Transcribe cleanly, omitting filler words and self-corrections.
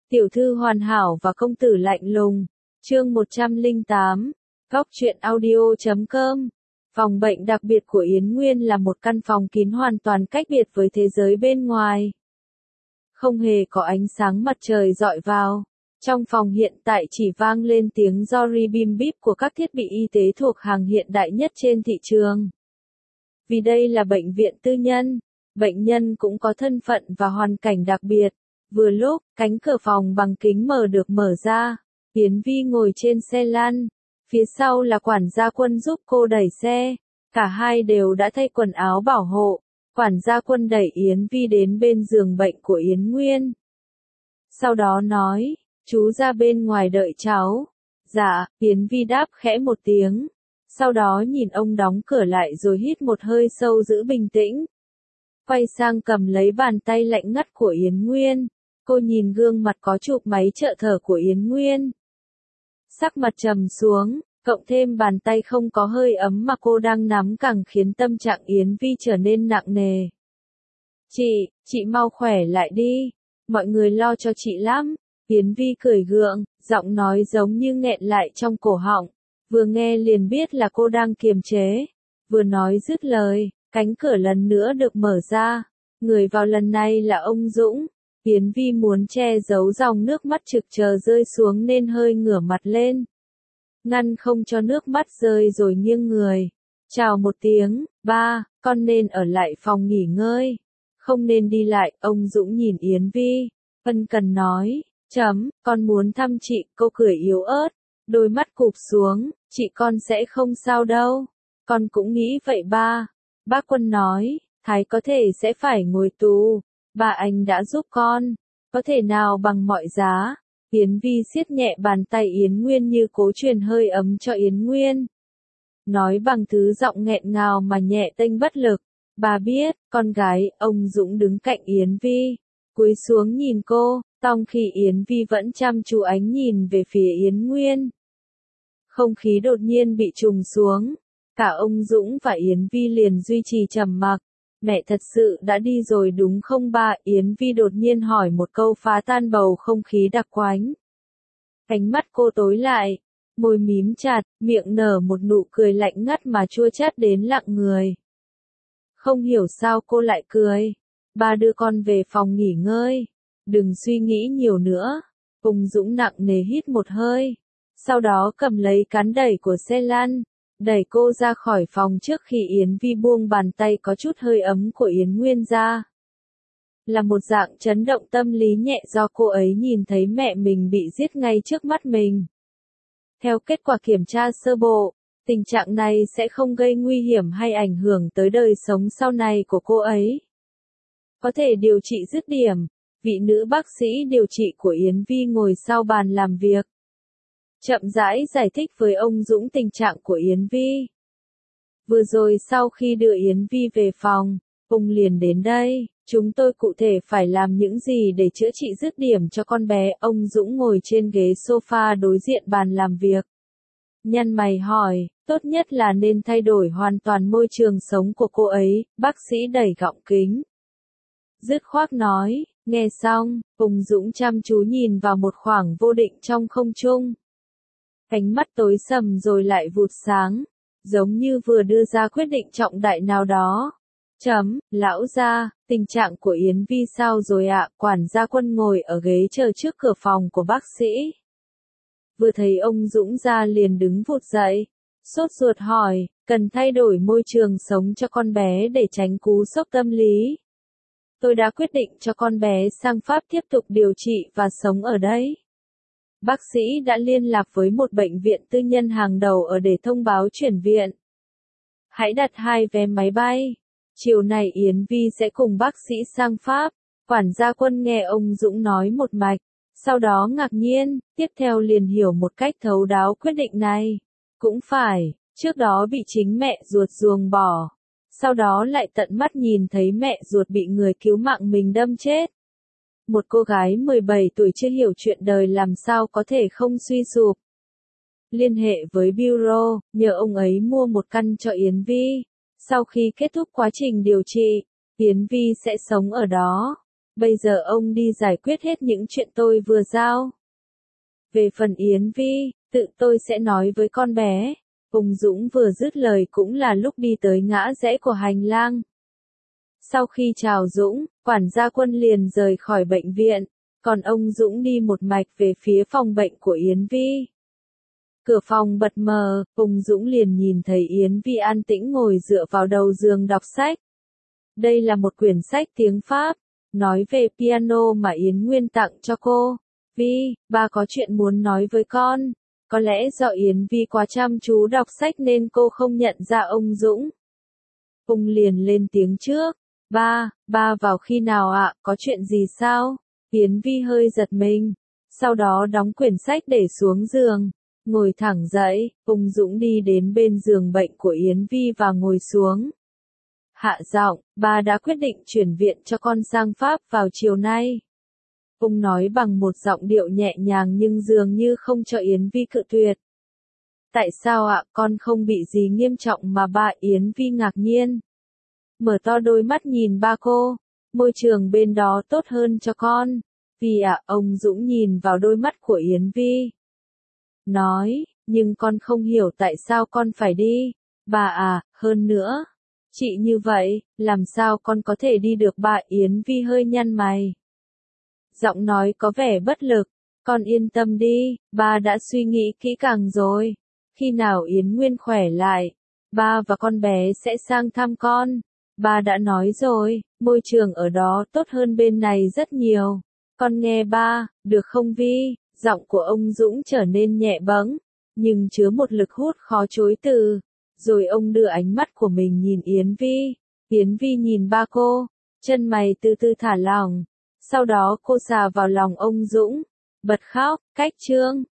Tiểu thư hoàn hảo và công tử lạnh lùng. Chương 108. Góc truyện audio.com. Phòng bệnh đặc biệt của Yến Nguyên là một căn phòng kín hoàn toàn cách biệt với thế giới bên ngoài. Không hề có ánh sáng mặt trời rọi vào. Trong phòng hiện tại chỉ vang lên tiếng Dory bim bíp của các thiết bị y tế thuộc hàng hiện đại nhất trên thị trường. Vì đây là bệnh viện tư nhân, bệnh nhân cũng có thân phận và hoàn cảnh đặc biệt. Vừa lúc, cánh cửa phòng bằng kính được mở ra, Yến Vi ngồi trên xe lăn, phía sau là quản gia Quân giúp cô đẩy xe, cả hai đều đã thay quần áo bảo hộ, quản gia Quân đẩy Yến Vi đến bên giường bệnh của Yến Nguyên. Sau đó nói, chú ra bên ngoài đợi cháu. Dạ, Yến Vi đáp khẽ một tiếng, sau đó nhìn ông đóng cửa lại rồi hít một hơi sâu giữ bình tĩnh. Quay sang cầm lấy bàn tay lạnh ngắt của Yến Nguyên. Cô nhìn gương mặt có chụp máy trợ thở của Yến Nguyên. Sắc mặt trầm xuống, cộng thêm bàn tay không có hơi ấm mà cô đang nắm càng khiến tâm trạng Yến Vi trở nên nặng nề. Chị mau khỏe lại đi, mọi người lo cho chị lắm. Yến Vi cười gượng, giọng nói giống như nghẹn lại trong cổ họng, vừa nghe liền biết là cô đang kiềm chế. Vừa nói dứt lời, cánh cửa lần nữa được mở ra, người vào lần này là ông Dũng. Yến Vi muốn che giấu dòng nước mắt trực chờ rơi xuống nên hơi ngửa mặt lên. Ngăn không cho nước mắt rơi rồi nghiêng người. Chào một tiếng, ba, con nên ở lại phòng nghỉ ngơi. Không nên đi lại, ông Dũng nhìn Yến Vi. Ân cần nói, con muốn thăm chị, cô cười yếu ớt. Đôi mắt cụp xuống, chị con sẽ không sao đâu. Con cũng nghĩ vậy ba. Bác Quân nói, Thái có thể sẽ phải ngồi tù. Bà anh đã giúp con, có thể nào bằng mọi giá. Yến Vi siết nhẹ bàn tay Yến Nguyên như cố truyền hơi ấm cho Yến Nguyên. Nói bằng thứ giọng nghẹn ngào mà nhẹ tênh bất lực. Bà biết, con gái, ông Dũng đứng cạnh Yến Vi. Cúi xuống nhìn cô, trong khi Yến Vi vẫn chăm chú ánh nhìn về phía Yến Nguyên. Không khí đột nhiên bị trùng xuống. Cả ông Dũng và Yến Vi liền duy trì trầm mặc. Mẹ thật sự đã đi rồi đúng không ba? Yến Vi đột nhiên hỏi một câu phá tan bầu không khí đặc quánh. Ánh mắt cô tối lại, môi mím chặt, miệng nở một nụ cười lạnh ngắt mà chua chát đến lặng người. Không hiểu sao cô lại cười. Ba đưa con về phòng nghỉ ngơi. Đừng suy nghĩ nhiều nữa. Ông Dũng nặng nề hít một hơi. Sau đó cầm lấy cán đẩy của xe lăn. Đẩy cô ra khỏi phòng trước khi Yến Vi buông bàn tay có chút hơi ấm của Yến Nguyên ra. Là một dạng chấn động tâm lý nhẹ do cô ấy nhìn thấy mẹ mình bị giết ngay trước mắt mình. Theo kết quả kiểm tra sơ bộ, tình trạng này sẽ không gây nguy hiểm hay ảnh hưởng tới đời sống sau này của cô ấy. Có thể điều trị dứt điểm. Vị nữ bác sĩ điều trị của Yến Vi ngồi sau bàn làm việc. Chậm rãi giải thích với ông Dũng tình trạng của Yến Vi. Vừa rồi sau khi đưa Yến Vi về phòng, ông liền đến đây, chúng tôi cụ thể phải làm những gì để chữa trị dứt điểm cho con bé. Ông Dũng ngồi trên ghế sofa đối diện bàn làm việc. Nhăn mày hỏi, tốt nhất là nên thay đổi hoàn toàn môi trường sống của cô ấy, bác sĩ đẩy gọng kính. Dứt khoát nói, nghe xong, ông Dũng chăm chú nhìn vào một khoảng vô định trong không trung. Ánh mắt tối sầm rồi lại vụt sáng, giống như vừa đưa ra quyết định trọng đại nào đó. Lão gia, tình trạng của Yến Vi sao rồi ạ? Quản gia Quân ngồi ở ghế chờ trước cửa phòng của bác sĩ. Vừa thấy ông Dũng ra liền đứng vụt dậy, sốt ruột hỏi, cần thay đổi môi trường sống cho con bé để tránh cú sốc tâm lý. Tôi đã quyết định cho con bé sang Pháp tiếp tục điều trị và sống ở đấy. Bác sĩ đã liên lạc với một bệnh viện tư nhân hàng đầu ở để thông báo chuyển viện. Hãy đặt 2 vé máy bay. Chiều nay Yến Vi sẽ cùng bác sĩ sang Pháp. Quản gia Quân nghe ông Dũng nói một mạch. Sau đó ngạc nhiên, tiếp theo liền hiểu một cách thấu đáo quyết định này. Cũng phải, trước đó bị chính mẹ ruột ruồng bỏ. Sau đó lại tận mắt nhìn thấy mẹ ruột bị người cứu mạng mình đâm chết. Một cô gái 17 tuổi chưa hiểu chuyện đời làm sao có thể không suy sụp. Liên hệ với Bureau, nhờ ông ấy mua một căn cho Yến Vi. Sau khi kết thúc quá trình điều trị, Yến Vi sẽ sống ở đó. bây giờ ông đi giải quyết hết những chuyện tôi vừa giao. Về phần Yến Vi, tự tôi sẽ nói với con bé. Ung Dũng vừa dứt lời cũng là lúc đi tới ngã rẽ của hành lang. Sau khi chào Dũng, quản gia Quân liền rời khỏi bệnh viện, còn ông Dũng đi một mạch về phía phòng bệnh của Yến Vi. Cửa phòng bật mờ, Ung Dũng liền nhìn thấy Yến Vi an tĩnh ngồi dựa vào đầu giường đọc sách. Đây là một quyển sách tiếng Pháp, nói về piano mà Yến Nguyên tặng cho cô. Vi, ba có chuyện muốn nói với con. Có lẽ do Yến Vi quá chăm chú đọc sách nên cô không nhận ra ông Dũng. Ung liền lên tiếng trước. Ba vào khi nào ạ, có chuyện gì sao? Yến Vi hơi giật mình. Sau đó đóng quyển sách để xuống giường. Ngồi thẳng dậy, Ung Dũng đi đến bên giường bệnh của Yến Vi và ngồi xuống. Hạ giọng, ba đã quyết định chuyển viện cho con sang Pháp vào chiều nay. Ung nói bằng một giọng điệu nhẹ nhàng nhưng dường như không cho Yến Vi cự tuyệt. Tại sao ạ, con không bị gì nghiêm trọng mà ba? Yến Vi ngạc nhiên. Mở to đôi mắt nhìn ba cô. Môi trường bên đó tốt hơn cho con. Vì ông Dũng nhìn vào đôi mắt của Yến Vi. Nói, nhưng con không hiểu tại sao con phải đi. Ba hơn nữa. Chị như vậy, làm sao con có thể đi được ba? Yến Vi hơi nhăn mày. Giọng nói có vẻ bất lực. Con yên tâm đi, ba đã suy nghĩ kỹ càng rồi. Khi nào Yến Nguyên khỏe lại, ba và con bé sẽ sang thăm con. Ba đã nói rồi, môi trường ở đó tốt hơn bên này rất nhiều. Con nghe ba, được không Vi? Giọng của ông Dũng trở nên nhẹ bẫng, nhưng chứa một lực hút khó chối từ. Rồi ông đưa ánh mắt của mình nhìn Yến Vi. Yến Vi nhìn ba cô, chân mày từ từ thả lỏng. Sau đó cô xà vào lòng ông Dũng, bật khóc. Cách chương